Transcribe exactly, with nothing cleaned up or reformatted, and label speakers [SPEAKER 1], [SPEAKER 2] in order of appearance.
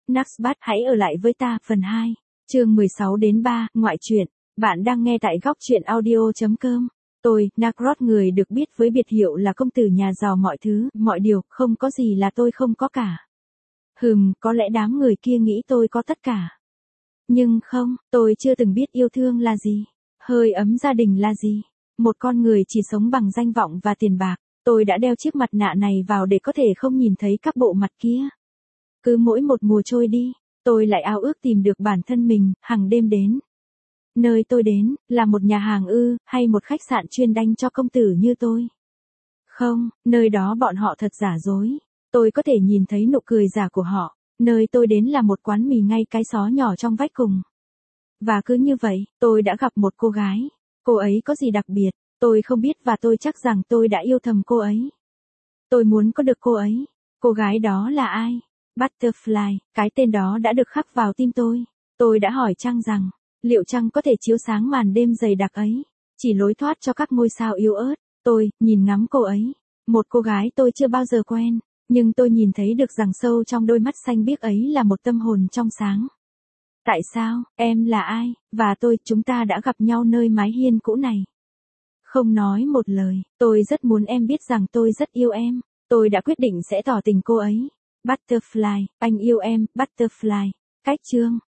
[SPEAKER 1] Naxbat hãy ở lại với ta phần hai, chương mười sáu đến ba, ngoại truyện. Bạn đang nghe tại góc truyện audio chấm com. Tôi, Nakrot, người được biết với biệt hiệu là công tử nhà giàu, mọi thứ, mọi điều, không có gì là tôi không có cả. Hừm, có lẽ đám người kia nghĩ tôi có tất cả. Nhưng không, tôi chưa từng biết yêu thương là gì, hơi ấm gia đình là gì. Một con người chỉ sống bằng danh vọng và tiền bạc. Tôi đã đeo chiếc mặt nạ này vào để có thể không nhìn thấy các bộ mặt kia. Cứ mỗi một mùa trôi đi, tôi lại ao ước tìm được bản thân mình, hàng đêm đến. Nơi tôi đến, là một nhà hàng ư, hay một khách sạn chuyên dành cho công tử như tôi? Không, nơi đó bọn họ thật giả dối. Tôi có thể nhìn thấy nụ cười giả của họ. Nơi tôi đến là một quán mì ngay cái xó nhỏ trong vách cùng. Và cứ như vậy, tôi đã gặp một cô gái. Cô ấy có gì đặc biệt, tôi không biết, và tôi chắc rằng tôi đã yêu thầm cô ấy. Tôi muốn có được cô ấy. Cô gái đó là ai? Butterfly, cái tên đó đã được khắc vào tim tôi. Tôi đã hỏi Trăng rằng, liệu Trăng có thể chiếu sáng màn đêm dày đặc ấy, chỉ lối thoát cho các ngôi sao yếu ớt. Tôi, nhìn ngắm cô ấy. Một cô gái tôi chưa bao giờ quen, nhưng tôi nhìn thấy được rằng sâu trong đôi mắt xanh biếc ấy là một tâm hồn trong sáng. Tại sao, em là ai, và tôi, chúng ta đã gặp nhau nơi mái hiên cũ này? Không nói một lời, tôi rất muốn em biết rằng tôi rất yêu em. Tôi đã quyết định sẽ tỏ tình cô ấy. Butterfly, anh yêu em, Butterfly. Cách chương.